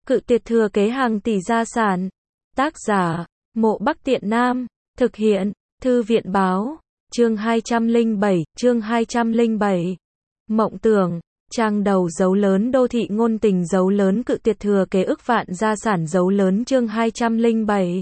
Cự tuyệt thừa kế hàng tỷ gia sản. Tác giả, Mộ Bắc Tiện Nam. Thực hiện, Thư viện báo. Chương 207. Mộng tưởng. Trang đầu dấu lớn đô thị ngôn tình dấu lớn cự tuyệt thừa kế ức vạn gia sản dấu lớn chương 207.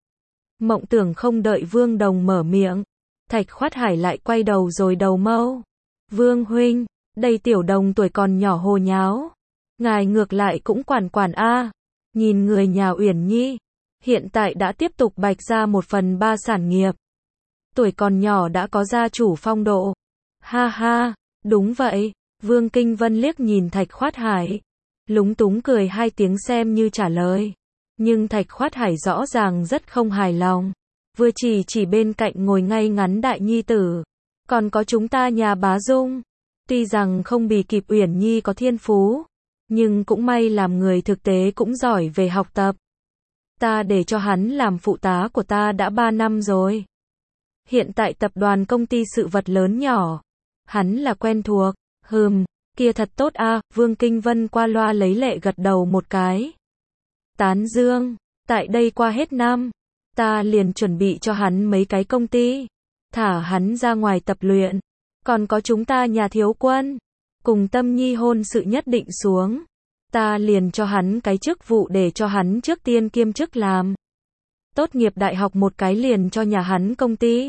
Mộng tưởng không đợi Vương Đồng mở miệng. Thạch Khoát Hải lại quay đầu rồi đầu mâu. Vương huynh, đây tiểu đồng tuổi còn nhỏ hồ nháo. Ngài ngược lại cũng quản a. Nhìn người nhà Uyển Nhi, hiện tại đã tiếp tục bạch ra 1/3 sản nghiệp. Tuổi còn nhỏ đã có gia chủ phong độ. Ha ha, đúng vậy. Vương Kinh Vân liếc nhìn Thạch Khoát Hải, lúng túng cười 2 tiếng xem như trả lời. Nhưng Thạch Khoát Hải rõ ràng rất không hài lòng. Vừa chỉ bên cạnh ngồi ngay ngắn đại nhi tử. Còn có chúng ta nhà bá Dung. Tuy rằng không bì kịp Uyển Nhi có thiên phú, nhưng cũng may làm người thực tế cũng giỏi về học tập. Ta để cho hắn làm phụ tá của ta đã 3 năm rồi. Hiện tại tập đoàn công ty sự vật lớn nhỏ, hắn là quen thuộc. Kia thật tốt a. Vương Kinh Vân qua loa lấy lệ gật đầu một cái. Tán dương, tại đây qua hết năm, ta liền chuẩn bị cho hắn mấy cái công ty, thả hắn ra ngoài tập luyện. Còn có chúng ta nhà thiếu quân, cùng Tâm Nhi hôn sự nhất định xuống, ta liền cho hắn cái chức vụ để cho hắn trước tiên kiêm chức làm. Tốt nghiệp đại học một cái liền cho nhà hắn công ty.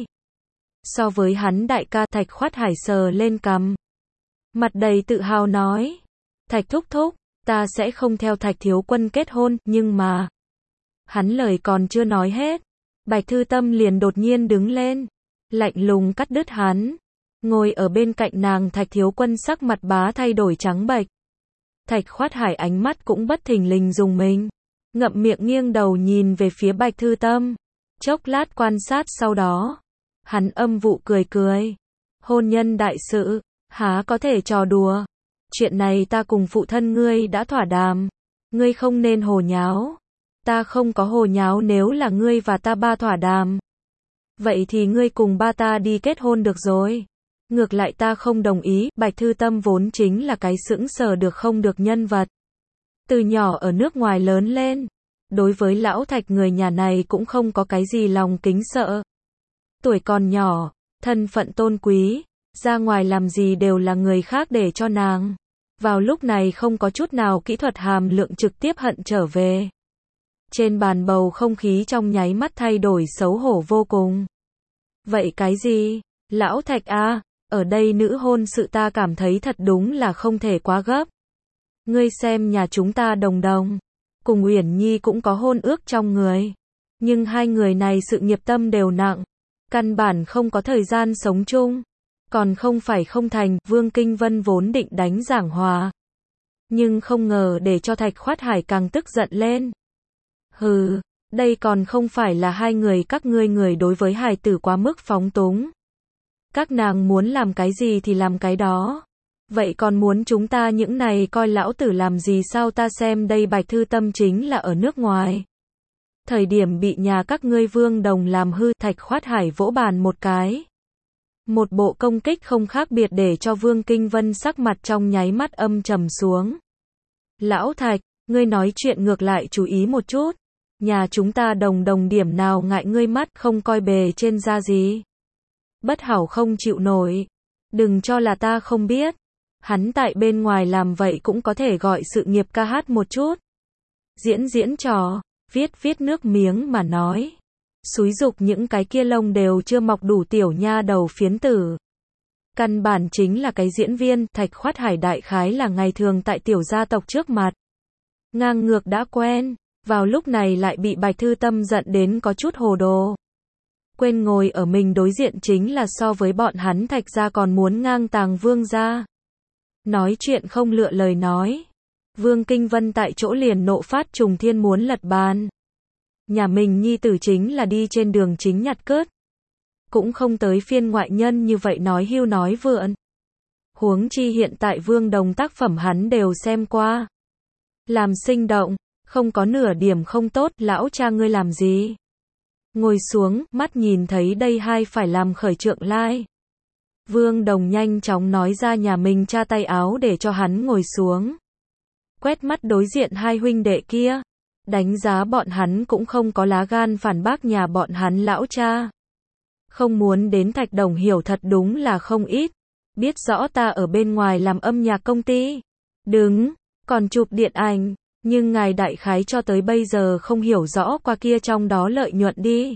So với hắn đại ca Thạch Khoát Hải sờ lên cằm, mặt đầy tự hào nói. Thạch thúc thúc, ta sẽ không theo Thạch thiếu quân kết hôn, nhưng mà. Hắn lời còn chưa nói hết, Bạch Thư Tâm liền đột nhiên đứng lên, lạnh lùng cắt đứt hắn. Ngồi ở bên cạnh nàng Thạch thiếu quân sắc mặt bá thay đổi trắng bệch. Thạch Khoát Hải ánh mắt cũng bất thình lình dùng mình, ngậm miệng nghiêng đầu nhìn về phía Bạch Thư Tâm. Chốc lát quan sát sau đó, hắn âm vụ cười. Hôn nhân đại sự, há có thể trò đùa. Chuyện này ta cùng phụ thân ngươi đã thỏa đàm. Ngươi không nên hồ nháo. Ta không có hồ nháo nếu là ngươi và ta ba thỏa đàm. Vậy thì ngươi cùng ba ta đi kết hôn được rồi. Ngược lại ta không đồng ý. Bạch Thư Tâm vốn chính là cái sững sờ được không được nhân vật. Từ nhỏ ở nước ngoài lớn lên. Đối với lão Thạch người nhà này cũng không có cái gì lòng kính sợ. Tuổi còn nhỏ, thân phận tôn quý, ra ngoài làm gì đều là người khác để cho nàng. Vào lúc này không có chút nào kỹ thuật hàm lượng trực tiếp hận trở về. Trên bàn bầu không khí trong nháy mắt thay đổi xấu hổ vô cùng. Vậy cái gì? Lão Thạch a, ở đây nữ hôn sự ta cảm thấy thật đúng là không thể quá gấp. Ngươi xem nhà chúng ta Đồng cùng Uyển Nhi cũng có hôn ước trong người. Nhưng hai người này sự nghiệp tâm đều nặng. Căn bản không có thời gian sống chung. Còn không phải không thành, Vương Kinh Vân vốn định đánh giảng hòa. Nhưng không ngờ để cho Thạch Khoát Hải càng tức giận lên. Đây còn không phải là hai người các ngươi người đối với hài tử quá mức phóng túng. Các nàng muốn làm cái gì thì làm cái đó. Vậy còn muốn chúng ta những này coi lão tử làm gì sao ta xem đây Bạch Thư Tâm chính là ở nước ngoài. Thời điểm bị nhà các ngươi Vương Đồng làm hư, Thạch Khoát Hải vỗ bàn một cái. Một bộ công kích không khác biệt để cho Vương Kinh Vân sắc mặt trong nháy mắt âm trầm xuống. Lão Thạch, ngươi nói chuyện ngược lại chú ý một chút. Nhà chúng ta Đồng điểm nào ngại ngươi mắt không coi bề trên da gì. Bất hảo không chịu nổi. Đừng cho là ta không biết. Hắn tại bên ngoài làm vậy cũng có thể gọi sự nghiệp ca hát một chút. Diễn trò, viết nước miếng mà nói. Xúi dục những cái kia lông đều chưa mọc đủ tiểu nha đầu phiến tử. Căn bản chính là cái diễn viên. Thạch Khoát Hải đại khái là ngày thường tại tiểu gia tộc trước mặt. Ngang ngược đã quen, vào lúc này lại bị Bạch Thư Tâm giận đến có chút hồ đồ. Quên ngồi ở mình đối diện chính là so với bọn hắn Thạch gia còn muốn ngang tàng Vương gia. Nói chuyện không lựa lời nói. Vương Kinh Vân tại chỗ liền nộ phát trùng thiên muốn lật bàn. Nhà mình nhi tử chính là đi trên đường chính nhặt cớt. Cũng không tới phiên ngoại nhân như vậy nói hưu nói vượn. Huống chi hiện tại Vương Đồng tác phẩm hắn đều xem qua. Làm sinh động, không có nửa điểm không tốt, lão cha ngươi làm gì? Ngồi xuống, mắt nhìn thấy đây hai phải làm khởi trượng lai. Vương Đồng nhanh chóng nói ra nhà mình cha tay áo để cho hắn ngồi xuống. quét mắt đối diện hai huynh đệ kia, đánh giá bọn hắn cũng không có lá gan phản bác nhà bọn hắn lão cha. Không muốn đến Thạch Đồng hiểu thật đúng là không ít, biết rõ ta ở bên ngoài làm âm nhạc công ty, đứng, còn chụp điện ảnh, nhưng ngài đại khái cho tới bây giờ không hiểu rõ qua kia trong đó lợi nhuận đi.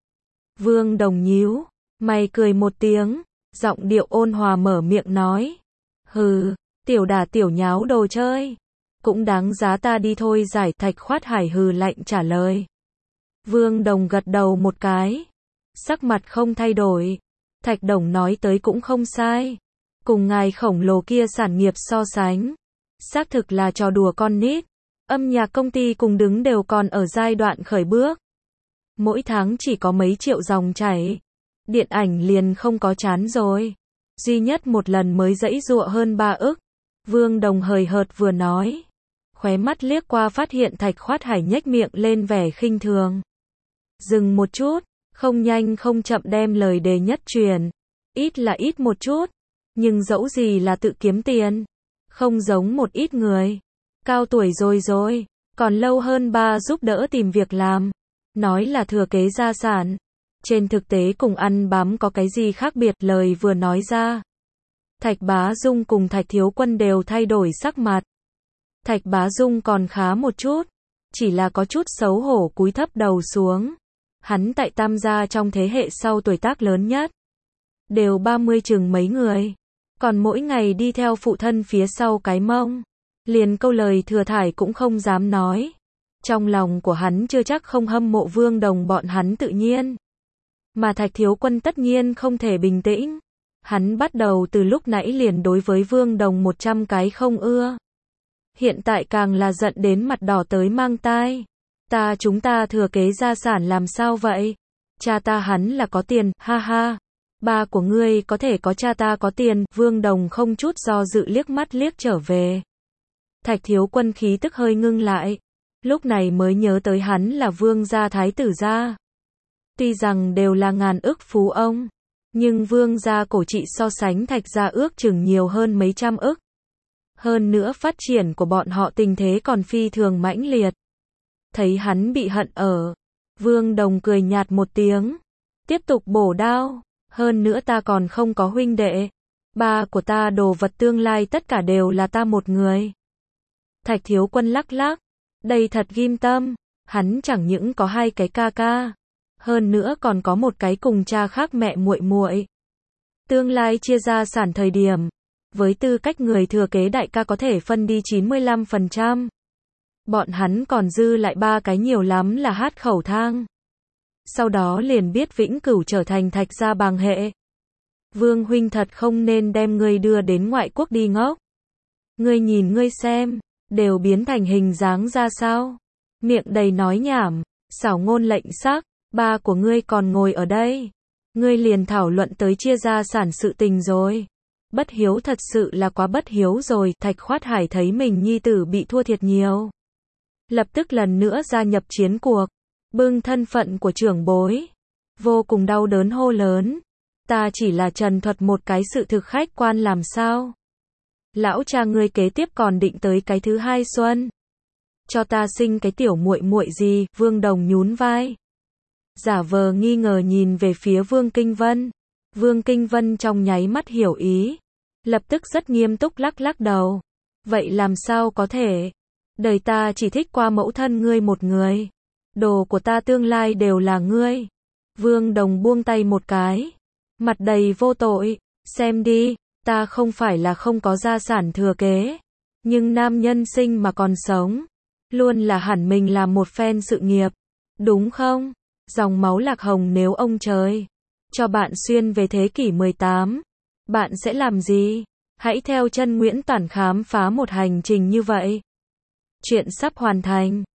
Vương Đồng nhíu mày cười một tiếng, giọng điệu ôn hòa mở miệng nói, hừ, tiểu đả tiểu nháo đồ chơi, cũng đáng giá ta đi thôi. Giải Thạch Khoát Hải hừ lạnh trả lời. Vương Đồng gật đầu một cái, sắc mặt không thay đổi. Thạch Đồng nói tới cũng không sai, cùng ngài khổng lồ kia sản nghiệp so sánh, xác thực là trò đùa con nít. Âm nhạc công ty cùng đứng đều còn ở giai đoạn khởi bước, mỗi tháng chỉ có mấy triệu dòng chảy, điện ảnh liền không có chán rồi, duy nhất một lần mới giãy giụa hơn 3 ức. Vương Đồng hời hợt vừa nói, khóe mắt liếc qua phát hiện Thạch Khoát Hải nhếch miệng lên vẻ khinh thường. Dừng một chút, không nhanh không chậm đem lời đề nhất truyền, ít là ít một chút, nhưng dẫu gì là tự kiếm tiền, không giống một ít người cao tuổi rồi, còn lâu hơn ba giúp đỡ tìm việc làm, nói là thừa kế gia sản, trên thực tế cùng ăn bám có cái gì khác biệt. Lời vừa nói ra, Thạch Bá Dung cùng Thạch Thiếu Quân đều thay đổi sắc mặt. Thạch Bá Dung còn khá một chút, chỉ là có chút xấu hổ cúi thấp đầu xuống. Hắn tại Tam gia trong thế hệ sau tuổi tác lớn nhất, đều 30 chừng mấy người, còn mỗi ngày đi theo phụ thân phía sau cái mông, liền câu lời thừa thải cũng không dám nói. Trong lòng của hắn chưa chắc không hâm mộ Vương Đồng bọn hắn tự nhiên, mà Thạch Thiếu Quân tất nhiên không thể bình tĩnh. Hắn bắt đầu từ lúc nãy liền đối với Vương Đồng 100 cái không ưa. Hiện tại càng là giận đến mặt đỏ tới mang tai. Chúng ta thừa kế gia sản làm sao vậy? Cha ta hắn là có tiền, ha ha. Ba của ngươi có thể có cha ta có tiền. Vương Đồng không chút do dự liếc mắt liếc trở về. Thạch Thiếu Quân khí tức hơi ngưng lại, lúc này mới nhớ tới hắn là Vương gia thái tử gia. Tuy rằng đều là ngàn ức phú ông, nhưng Vương gia cổ trị so sánh Thạch gia ước chừng nhiều hơn mấy trăm ức. Hơn nữa phát triển của bọn họ tình thế còn phi thường mãnh liệt. Thấy hắn bị hận ở, Vương Đồng cười nhạt một tiếng, tiếp tục bổ đao. Hơn nữa ta còn không có huynh đệ, ba của ta đồ vật tương lai tất cả đều là ta một người. Thạch Thiếu Quân lắc lắc, đây thật ghim tâm, hắn chẳng những có hai cái ca ca, hơn nữa còn có một cái cùng cha khác mẹ muội muội. Tương lai chia gia sản thời điểm, với tư cách người thừa kế đại ca có thể phân đi 95%. Bọn hắn còn dư lại ba cái nhiều lắm là hát khẩu thang. Sau đó liền biết vĩnh cửu trở thành Thạch gia bàng hệ. Vương huynh thật không nên đem ngươi đưa đến ngoại quốc đi ngốc. Ngươi nhìn ngươi xem, đều biến thành hình dáng ra sao? Miệng đầy nói nhảm, xảo ngôn lệnh sắc, ba của ngươi còn ngồi ở đây. Ngươi liền thảo luận tới chia gia sản sự tình rồi. Bất hiếu thật sự là quá bất hiếu rồi. Thạch Khoát Hải thấy mình nhi tử bị thua thiệt nhiều, lập tức lần nữa gia nhập chiến cuộc, bưng thân phận của trưởng bối, vô cùng đau đớn hô lớn. Ta chỉ là trần thuật một cái sự thực khách quan làm sao? Lão cha ngươi kế tiếp còn định tới cái thứ hai xuân, cho ta sinh cái tiểu muội muội gì? Vương Đồng nhún vai, giả vờ nghi ngờ nhìn về phía Vương Kinh Vân. Vương Kinh Vân trong nháy mắt hiểu ý, lập tức rất nghiêm túc lắc lắc đầu. Vậy làm sao có thể? Đời ta chỉ thích qua mẫu thân ngươi một người. Đồ của ta tương lai đều là ngươi. Vương Đồng buông tay một cái, mặt đầy vô tội. Xem đi, ta không phải là không có gia sản thừa kế, nhưng nam nhân sinh mà còn sống, luôn là hẳn mình làm một phen sự nghiệp, đúng không? Dòng máu Lạc Hồng nếu ông trời cho bạn xuyên về thế kỷ 18, bạn sẽ làm gì? Hãy theo chân Nguyễn Toản khám phá một hành trình như vậy. Chuyện sắp hoàn thành.